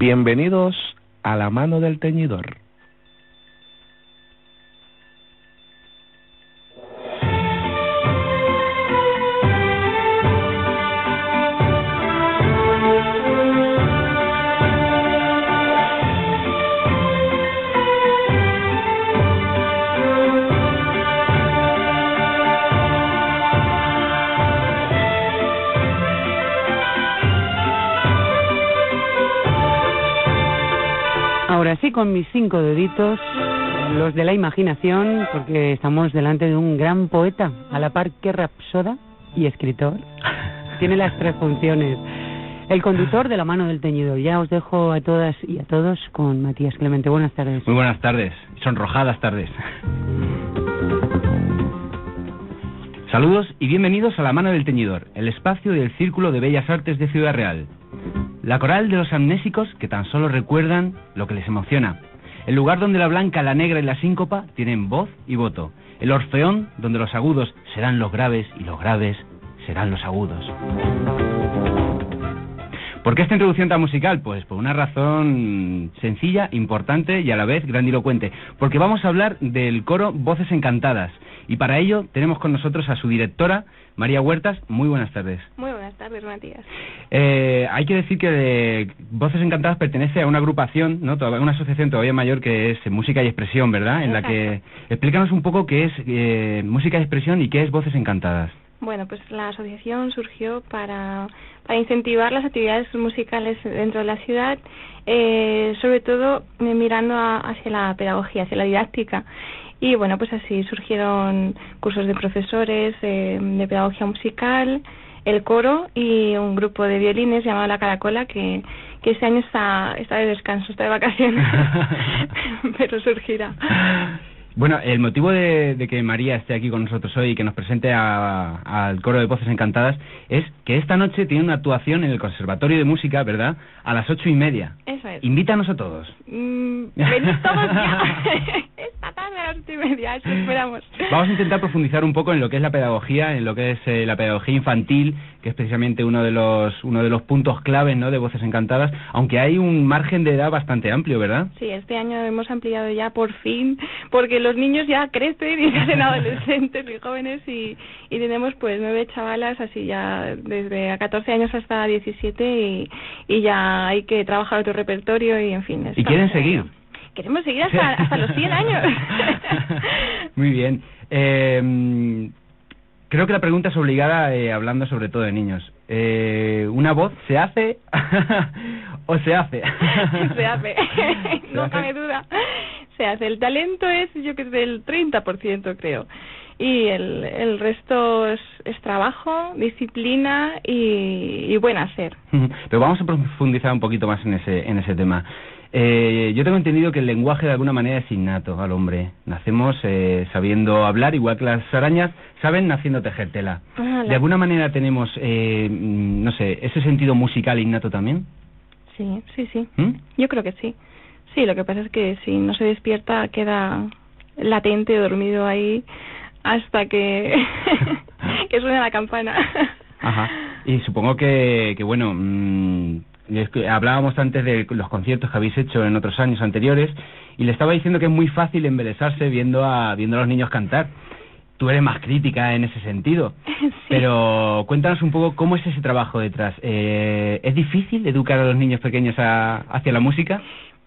Bienvenidos a la mano del teñidor. Ahora sí, con mis 5 deditos, los de la imaginación, porque estamos delante de un gran poeta, a la par que rapsoda y escritor. Tiene las 3 funciones. El conductor de la mano del teñidor. Ya os dejo a todas y a todos con Matías Clemente. Buenas tardes. Muy buenas tardes, sonrojadas tardes. Saludos y bienvenidos a la mano del teñidor, el espacio del Círculo de Bellas Artes de Ciudad Real. La coral de los amnésicos que tan solo recuerdan lo que les emociona. El lugar donde la blanca, la negra y la síncopa tienen voz y voto. El orfeón donde los agudos serán los graves y los graves serán los agudos. ¿Por qué esta introducción tan musical? Pues por una razón sencilla, importante y a la vez grandilocuente. Porque vamos a hablar del coro Voces Encantadas. Y para ello tenemos con nosotros a su directora, María Huertas. Muy buenas tardes. Muy buenas tardes, Matías. Hay que decir que Voces Encantadas pertenece a una agrupación, ¿no? Una asociación todavía mayor que es Música y Expresión, ¿verdad? En Exacto. la que... Explícanos un poco qué es Música y Expresión y qué es Voces Encantadas. Bueno, pues la asociación surgió para incentivar las actividades musicales dentro de la ciudad, sobre todo mirando hacia la pedagogía, hacia la didáctica. Y bueno, pues así surgieron cursos de profesores de pedagogía musical, el coro y un grupo de violines llamado La Caracola que este año está de descanso, está de vacaciones, pero surgirá. Bueno, el motivo de que María esté aquí con nosotros hoy y que nos presente al coro de Voces Encantadas es que esta noche tiene una actuación en el Conservatorio de Música, ¿verdad?, a las 8:30. Eso es. Invítanos a todos. Venid todos ya. Esta tarde a las 8:30, eso esperamos. Vamos a intentar profundizar un poco en lo que es la pedagogía, en lo que es la pedagogía infantil, que es precisamente uno de los puntos claves, ¿no?, de Voces Encantadas, aunque hay un margen de edad bastante amplio, ¿verdad? Sí, este año hemos ampliado ya por fin, porque los niños ya crecen y se hacen adolescentes y jóvenes y tenemos pues 9 chavalas, así ya desde a 14 años hasta 17 y ya hay que trabajar otro repertorio y en fin. ¿Y quieren seguir? Queremos seguir hasta los 100 años. Muy bien. Creo que la pregunta es obligada, hablando sobre todo de niños. ¿Una voz se hace o se hace? Se hace, no cabe duda. Se hace. El talento es, yo creo, del 30%, creo. Y el resto es trabajo, disciplina y buen hacer. Pero vamos a profundizar un poquito más en ese tema. Yo tengo entendido que el lenguaje de alguna manera es innato al hombre. Nacemos sabiendo hablar, igual que las arañas saben naciendo tejer tela. ¿De alguna manera tenemos, no sé, ese sentido musical innato también? Sí. Yo creo que sí. Sí, lo que pasa es que si no se despierta queda latente, dormido ahí hasta que suene la campana. Ajá. Y supongo que bueno, hablábamos antes de los conciertos que habéis hecho en otros años anteriores y le estaba diciendo que es muy fácil embelesarse viendo a los niños cantar. Tú eres más crítica en ese sentido, sí. Pero cuéntanos un poco cómo es ese trabajo detrás. ¿Es difícil educar a los niños pequeños hacia la música?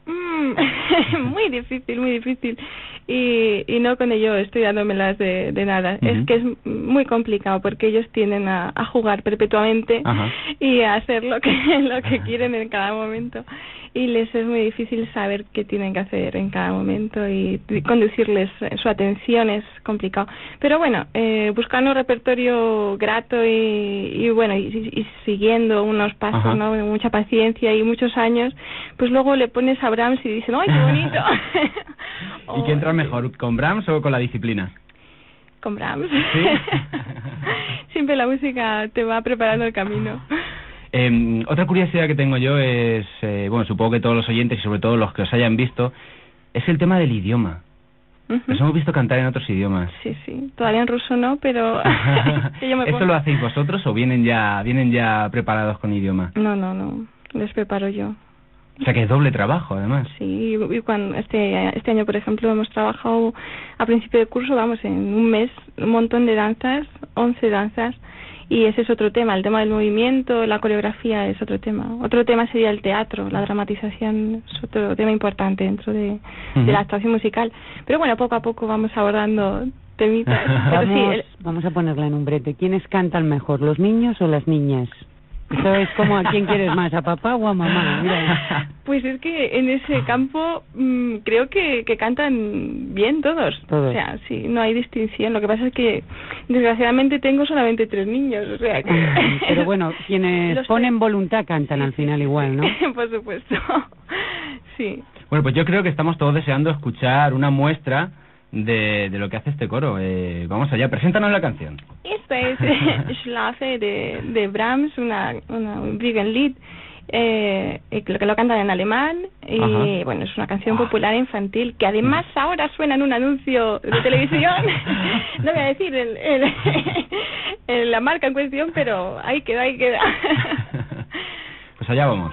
Muy difícil. Y no con ello estoy dándomelas de nada. Uh-huh. Es que es muy complicado porque ellos tienden a jugar perpetuamente. Ajá. Y a hacer lo que quieren en cada momento. Y les es muy difícil saber qué tienen que hacer en cada momento y conducirles su atención es complicado. Pero bueno, buscando un repertorio grato y bueno, y siguiendo unos pasos, ajá, ¿no?, mucha paciencia y muchos años, pues luego le pones a Brahms y dicen, ¡ay, qué bonito! ¿Y qué entra mejor, con Brahms o con la disciplina? Con Brahms. ¿Sí? Siempre la música te va preparando el camino. Otra curiosidad que tengo yo es, bueno, supongo que todos los oyentes y sobre todo los que os hayan visto, es el tema del idioma. Uh-huh. Los hemos visto cantar en otros idiomas. Sí, todavía en ruso no, pero... ¿Esto lo hacéis vosotros o vienen ya preparados con idioma? No, les preparo yo. O sea que es doble trabajo, además. Sí, y cuando este año, por ejemplo, hemos trabajado a principio de curso, vamos, en un mes, un montón de danzas, 11 danzas, y ese es otro tema, el tema del movimiento, la coreografía es otro tema. Otro tema sería el teatro, la dramatización es otro tema importante dentro de la actuación musical. Pero bueno, poco a poco vamos abordando temitas. Vamos a ponerla en un brete. ¿Quiénes cantan mejor, los niños o las niñas? Eso es como a quién quieres más, a papá o a mamá. Mira. Pues es que en ese campo creo que cantan bien todos. O sea, sí, no hay distinción. Lo que pasa es que desgraciadamente tengo solamente 3 niños, o sea que... Pero bueno, quienes ponen voluntad cantan al final igual, ¿no? Por supuesto, sí. Bueno, pues yo creo que estamos todos deseando escuchar una muestra de lo que hace este coro. Vamos allá, preséntanos la canción. Esta es Schlafe de Brahms, un Briegenlied, que lo cantan en alemán, y bueno, es una canción popular infantil que además ahora suena en un anuncio de televisión. No voy a decir la marca en cuestión, pero ahí queda. Pues allá vamos.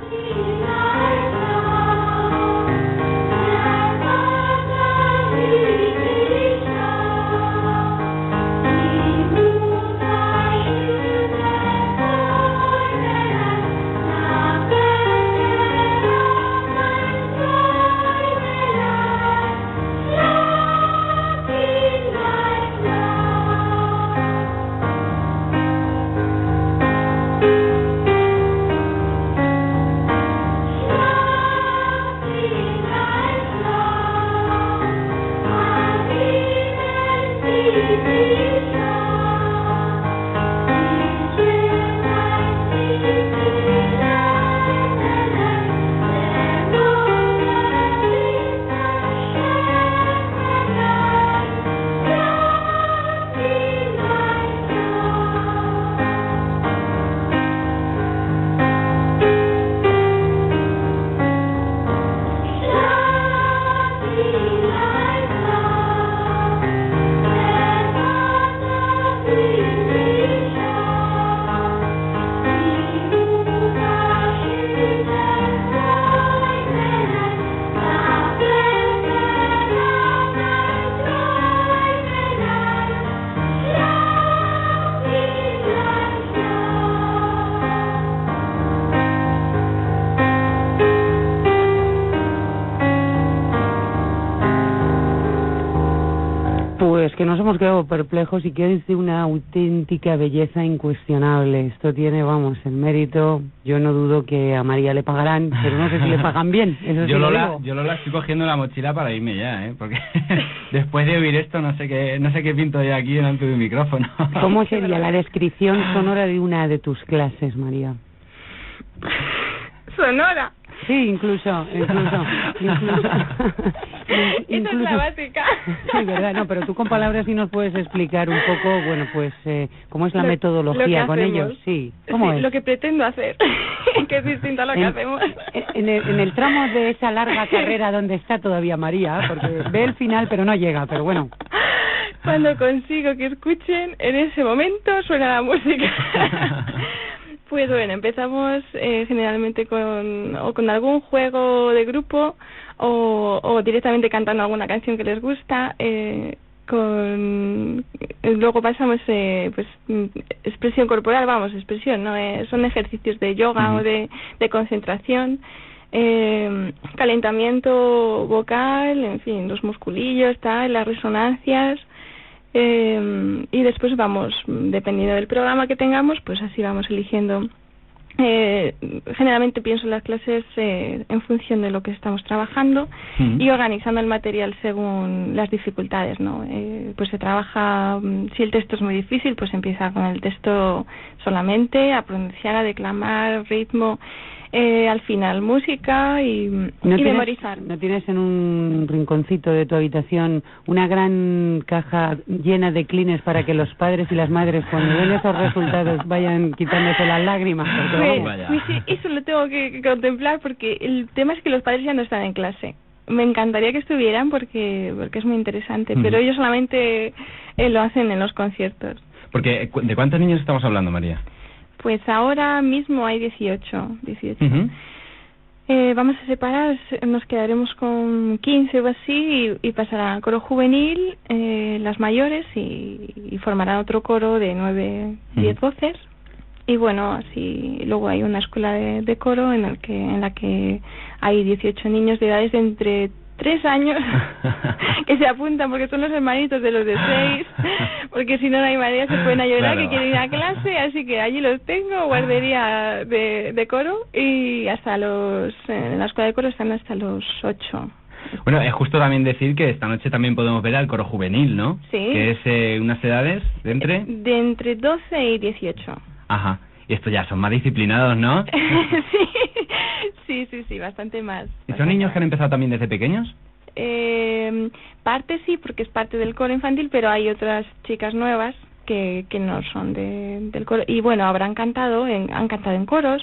Que nos hemos quedado perplejos y que es de una auténtica belleza incuestionable. Esto tiene, vamos, el mérito. Yo no dudo que a María le pagarán, pero no sé si le pagan bien. Eso yo Lola estoy cogiendo la mochila para irme ya, porque después de oír esto no sé qué pinto ya aquí delante de un micrófono. ¿Cómo sería la descripción sonora de una de tus clases, María? ¿Sonora? Sí, incluso. Esa es la básica. Sí, verdad, no, pero tú con palabras sí nos puedes explicar un poco, bueno, pues, cómo es la metodología con ellos. Sí, ¿cómo es? Lo que pretendo hacer, que es distinto a lo que hacemos. En el tramo de esa larga carrera donde está todavía María, porque ve el final pero no llega, pero bueno. Cuando consigo que escuchen, en ese momento suena la música. Pues bueno, empezamos generalmente con algún juego de grupo o directamente cantando alguna canción que les gusta. Luego pasamos pues expresión corporal, expresión, ¿no? Son ejercicios de yoga o de concentración. Calentamiento vocal, en fin, los musculillos, las resonancias. Y después vamos, dependiendo del programa que tengamos, pues así vamos eligiendo. Generalmente pienso en las clases en función de lo que estamos trabajando y organizando el material según las dificultades, ¿no? Pues se trabaja, si el texto es muy difícil, pues empieza con el texto solamente, a pronunciar, a declamar, ritmo. Al final música y memorizar. ¿No tienes en un rinconcito de tu habitación una gran caja llena de clines para que los padres y las madres cuando ven esos resultados vayan quitándose las lágrimas? Pues sí, eso lo tengo que contemplar porque el tema es que los padres ya no están en clase. Me encantaría que estuvieran porque es muy interesante, pero ellos solamente lo hacen en los conciertos. Porque, ¿de cuántos niños estamos hablando, María? Pues ahora mismo hay 18. Vamos a separar, nos quedaremos con 15 o así y pasará coro juvenil, las mayores y formarán otro coro de 9, 10 voces. Y bueno, así luego hay una escuela de coro en la que hay 18 niños de edades de entre 3 años que se apuntan porque son los hermanitos de los de 6, porque si no hay manera, se pueden a llorar, claro, que quieren ir a clase, así que allí los tengo, guardería de coro, y hasta en la escuela de coro están hasta los 8. Bueno, es justo también decir que esta noche también podemos ver al coro juvenil, ¿no? Sí. Que es unas edades de entre... De entre 12 y 18. Ajá. Y estos ya son más disciplinados, ¿no? Sí, bastante más. ¿Y son niños que han empezado también desde pequeños? Parte sí, porque es parte del coro infantil, pero hay otras chicas nuevas que no son del coro. Y bueno, han cantado en coros.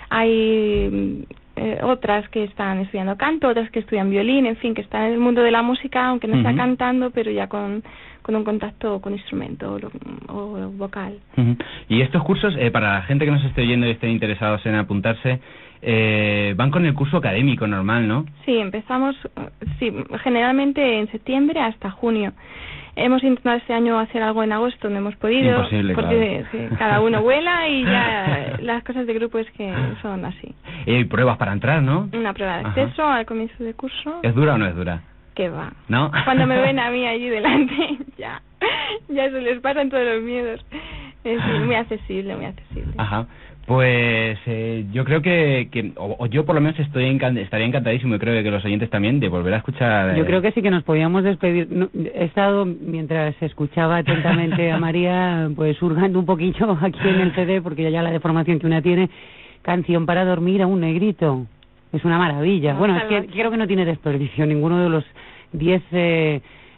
Hay otras que están estudiando canto, otras que estudian violín, en fin, que están en el mundo de la música, aunque no está cantando, pero ya con un contacto con instrumento o vocal. Y estos cursos, para la gente que nos esté oyendo y estén interesados en apuntarse, van con el curso académico normal, ¿no? Sí, empezamos generalmente en septiembre hasta junio. Hemos intentado este año hacer algo en agosto, no hemos podido. Imposible, porque claro. Sí, cada uno vuela y ya las cosas de grupo es que son así. Y hay pruebas para entrar, ¿no? Una prueba de acceso al comienzo del curso. ¿Es dura o no es dura? ¿Qué va? ¿No? Cuando me ven a mí allí delante, ya se les pasan todos los miedos. Es muy accesible, muy accesible. Ajá. Pues yo creo que yo por lo menos estaría encantadísimo, y creo que los oyentes también, de volver a escuchar... Yo creo que sí que nos podíamos despedir. He estado, mientras escuchaba atentamente a María, pues hurgando un poquillo aquí en el CD, porque ya la deformación que una tiene, Canción para dormir a un negrito. Es una maravilla. Bueno, es que creo que no tiene desperdicio ninguno de los 10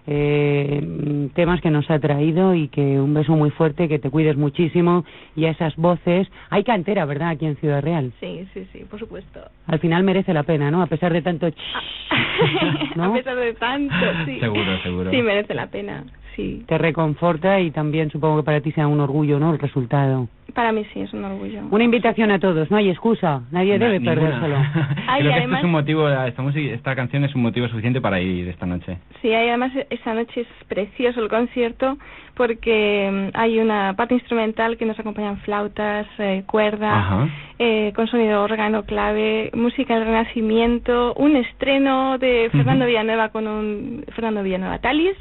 temas que nos ha traído, y que un beso muy fuerte, que te cuides muchísimo, y a esas voces. Hay cantera, ¿verdad?, aquí en Ciudad Real. Sí, por supuesto. Al final merece la pena, ¿no?, a pesar de tanto ¿no? A pesar de tanto, sí. Seguro. Sí, merece la pena, sí. Te reconforta, y también supongo que para ti sea un orgullo, ¿no?, el resultado. Para mí sí, es un orgullo. Una invitación a todos, no hay excusa, nadie debe perdérselo. Creo que además, es un motivo, esta canción es un motivo suficiente para ir esta noche. Sí, además esa noche es precioso el concierto, porque hay una parte instrumental que nos acompañan flautas, cuerda, con sonido órgano clave, música del Renacimiento, un estreno de Fernando Villanueva Fernando Villanueva Talis,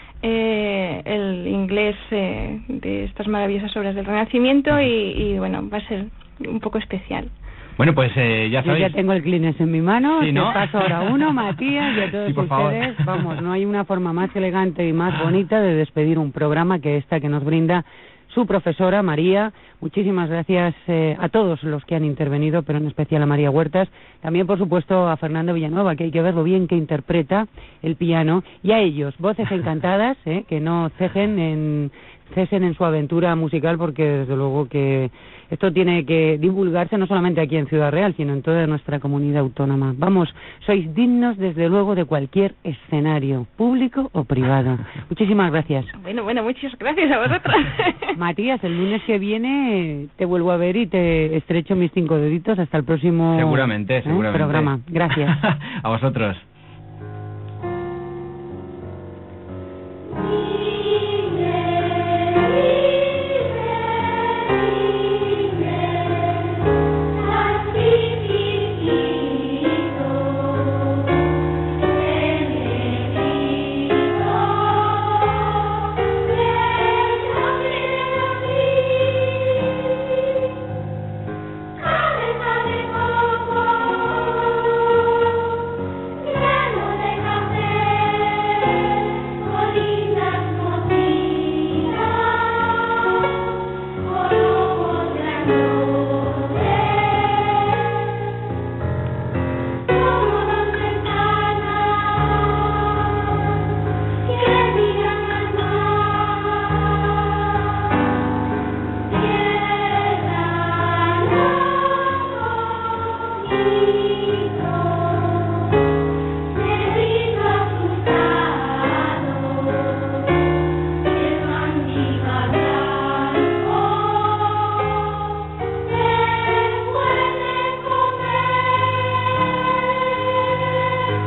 el inglés de estas maravillosas obras del Renacimiento, y bueno, va a ser un poco especial. Bueno, pues ya sabéis. Yo ya tengo el Kleenex en mi mano, sí, ¿no? Te paso ahora uno, Matías, y a todos ustedes. Vamos, no hay una forma más elegante y más bonita de despedir un programa que esta que nos brinda su profesora, María. Muchísimas gracias a todos los que han intervenido, pero en especial a María Huertas. También, por supuesto, a Fernando Villanueva, que hay que ver lo bien que interpreta el piano. Y a ellos, voces encantadas, que no cesen en su aventura musical, porque desde luego que esto tiene que divulgarse no solamente aquí en Ciudad Real, sino en toda nuestra comunidad autónoma. Vamos, sois dignos desde luego de cualquier escenario, público o privado. Muchísimas gracias. Bueno, muchas gracias a vosotros. Matías, el lunes que viene te vuelvo a ver y te estrecho mis 5 deditos hasta el próximo seguramente programa. Gracias. A vosotros.